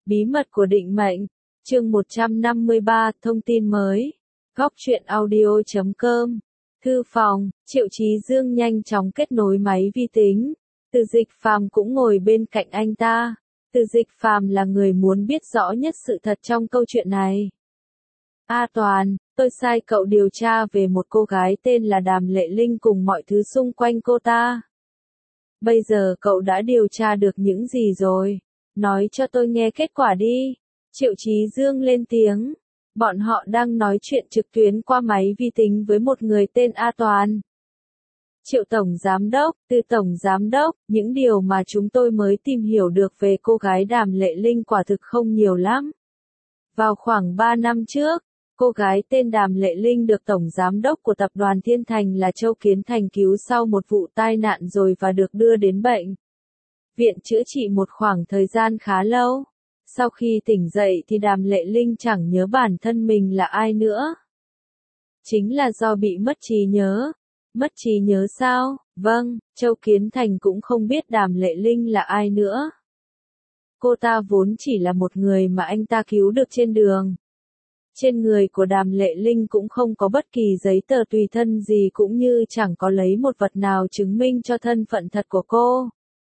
Bí mật của định mệnh, chương 153, thông tin mới. Góc truyện audio.com. Thư phòng, Triệu Chí Dương nhanh chóng kết nối máy vi tính. Từ Dịch Phàm cũng ngồi bên cạnh anh ta. Từ Dịch Phàm là người muốn biết rõ nhất sự thật trong câu chuyện này. A Toàn, tôi sai cậu điều tra về một cô gái tên là Đàm Lệ Linh cùng mọi thứ xung quanh cô ta. Bây giờ cậu đã điều tra được những gì rồi? Nói cho tôi nghe kết quả đi. Triệu Chí Dương lên tiếng. Bọn họ đang nói chuyện trực tuyến qua máy vi tính với một người tên A Toàn. Triệu Tổng Giám Đốc, Từ Tổng Giám Đốc, những điều mà chúng tôi mới tìm hiểu được về cô gái Đàm Lệ Linh quả thực không nhiều lắm. Vào khoảng 3 năm trước, cô gái tên Đàm Lệ Linh được Tổng Giám Đốc của Tập đoàn Thiên Thành là Châu Kiến Thành cứu sau một vụ tai nạn rồi và được đưa đến bệnh viện chữa trị một khoảng thời gian khá lâu. Sau khi tỉnh dậy thì Đàm Lệ Linh chẳng nhớ bản thân mình là ai nữa. Chính là do bị mất trí nhớ. Mất trí nhớ sao? Vâng, Châu Kiến Thành cũng không biết Đàm Lệ Linh là ai nữa. Cô ta vốn chỉ là một người mà anh ta cứu được trên đường. Trên người của Đàm Lệ Linh cũng không có bất kỳ giấy tờ tùy thân gì cũng như chẳng có lấy một vật nào chứng minh cho thân phận thật của cô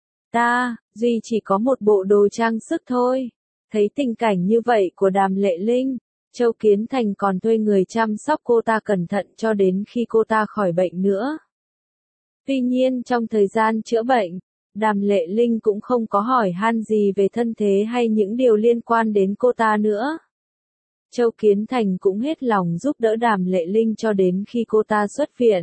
duy chỉ có một bộ đồ trang sức thôi. Thấy tình cảnh như vậy của Đàm Lệ Linh, Châu Kiến Thành còn thuê người chăm sóc cô ta cẩn thận cho đến khi cô ta khỏi bệnh nữa. Tuy nhiên trong thời gian chữa bệnh, Đàm Lệ Linh cũng không có hỏi han gì về thân thế hay những điều liên quan đến cô ta nữa. Châu Kiến Thành cũng hết lòng giúp đỡ Đàm Lệ Linh cho đến khi cô ta xuất viện.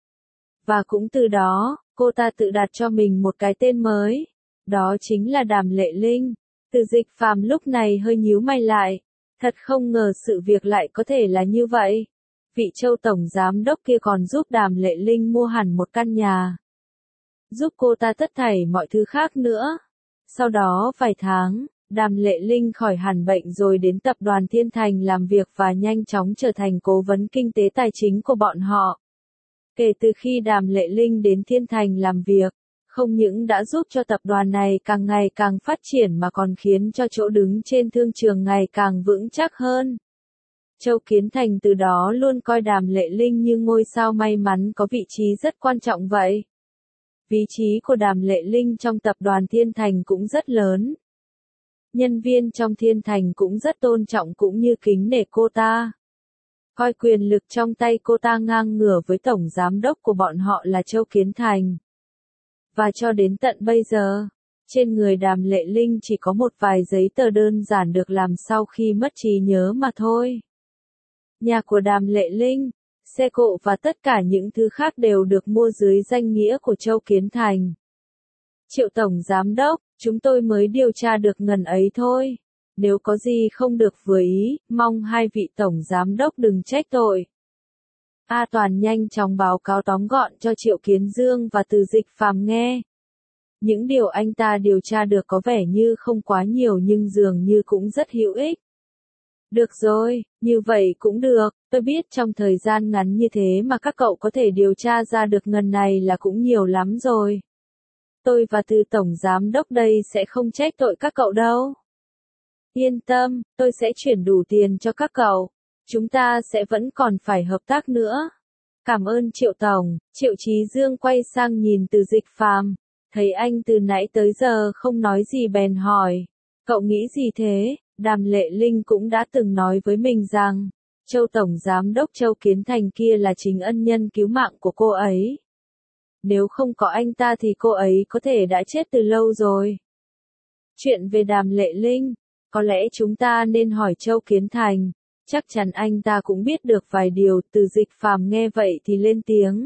Và cũng từ đó, cô ta tự đặt cho mình một cái tên mới. Đó chính là Đàm Lệ Linh. Từ Dịch Phàm lúc này hơi nhíu mày lại. Thật không ngờ sự việc lại có thể là như vậy. Vị Châu Tổng Giám Đốc kia còn giúp Đàm Lệ Linh mua hẳn một căn nhà. Giúp cô ta tất thảy mọi thứ khác nữa. Sau đó vài tháng, Đàm Lệ Linh khỏi hẳn bệnh rồi đến Tập đoàn Thiên Thành làm việc và nhanh chóng trở thành cố vấn kinh tế tài chính của bọn họ. Kể từ khi Đàm Lệ Linh đến Thiên Thành làm việc, không những đã giúp cho tập đoàn này càng ngày càng phát triển mà còn khiến cho chỗ đứng trên thương trường ngày càng vững chắc hơn. Châu Kiến Thành từ đó luôn coi Đàm Lệ Linh như ngôi sao may mắn có vị trí rất quan trọng vậy. Vị trí của Đàm Lệ Linh trong Tập đoàn Thiên Thành cũng rất lớn. Nhân viên trong Thiên Thành cũng rất tôn trọng cũng như kính nể cô ta. Coi quyền lực trong tay cô ta ngang ngửa với Tổng Giám Đốc của bọn họ là Châu Kiến Thành. Và cho đến tận bây giờ, trên người Đàm Lệ Linh chỉ có một vài giấy tờ đơn giản được làm sau khi mất trí nhớ mà thôi. Nhà của Đàm Lệ Linh, xe cộ và tất cả những thứ khác đều được mua dưới danh nghĩa của Châu Kiến Thành. Triệu Tổng Giám Đốc, chúng tôi mới điều tra được ngần ấy thôi. Nếu có gì không được vừa ý, mong hai vị Tổng Giám Đốc đừng trách tội. A Toàn nhanh chóng báo cáo tóm gọn cho Triệu Kiến Dương và Từ Dịch Phàm nghe. Những điều anh ta điều tra được có vẻ như không quá nhiều nhưng dường như cũng rất hữu ích. Được rồi, như vậy cũng được, tôi biết trong thời gian ngắn như thế mà các cậu có thể điều tra ra được ngần này là cũng nhiều lắm rồi. Tôi và Từ Tổng Giám Đốc đây sẽ không trách tội các cậu đâu. Yên tâm, tôi sẽ chuyển đủ tiền cho các cậu. Chúng ta sẽ vẫn còn phải hợp tác nữa. Cảm ơn Triệu Tổng. Triệu Chí Dương quay sang nhìn Từ Dịch Phàm, thấy anh từ nãy tới giờ không nói gì bèn hỏi. Cậu nghĩ gì thế? Đàm Lệ Linh cũng đã từng nói với mình rằng, Châu Tổng Giám Đốc Châu Kiến Thành kia là chính ân nhân cứu mạng của cô ấy. Nếu không có anh ta thì cô ấy có thể đã chết từ lâu rồi. Chuyện về Đàm Lệ Linh, có lẽ chúng ta nên hỏi Châu Kiến Thành. Chắc chắn anh ta cũng biết được vài điều. Từ Dịch Phàm nghe vậy thì lên tiếng.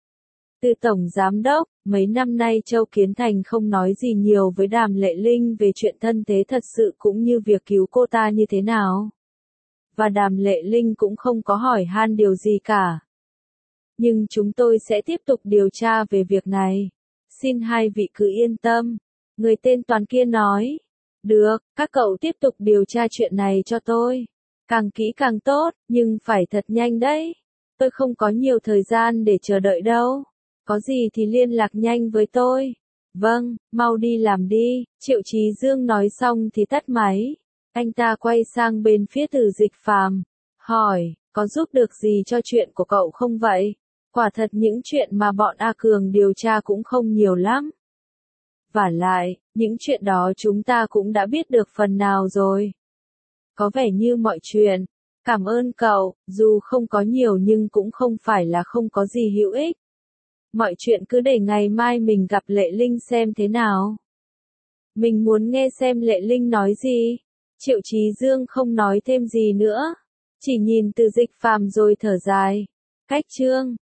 Từ Tổng Giám Đốc, mấy năm nay Châu Kiến Thành không nói gì nhiều với Đàm Lệ Linh về chuyện thân thế thật sự cũng như việc cứu cô ta như thế nào. Và Đàm Lệ Linh cũng không có hỏi han điều gì cả. Nhưng chúng tôi sẽ tiếp tục điều tra về việc này. Xin hai vị cứ yên tâm. Người tên Toàn kia nói. Được, các cậu tiếp tục điều tra chuyện này cho tôi. Càng kỹ càng tốt, nhưng phải thật nhanh đấy. Tôi không có nhiều thời gian để chờ đợi đâu. Có gì thì liên lạc nhanh với tôi. Vâng, mau đi làm đi. Triệu Chí Dương nói xong thì tắt máy. Anh ta quay sang bên phía Từ Dịch Phàm, hỏi, có giúp được gì cho chuyện của cậu không vậy? Quả thật những chuyện mà bọn A Cường điều tra cũng không nhiều lắm. Vả lại, những chuyện đó chúng ta cũng đã biết được phần nào rồi. Có vẻ như mọi chuyện. Cảm ơn cậu, dù không có nhiều nhưng cũng không phải là không có gì hữu ích. Mọi chuyện cứ để ngày mai mình gặp Lệ Linh xem thế nào. Mình muốn nghe xem Lệ Linh nói gì. Triệu Chí Dương không nói thêm gì nữa. Chỉ nhìn Từ Dịch Phàm rồi thở dài. Cách chương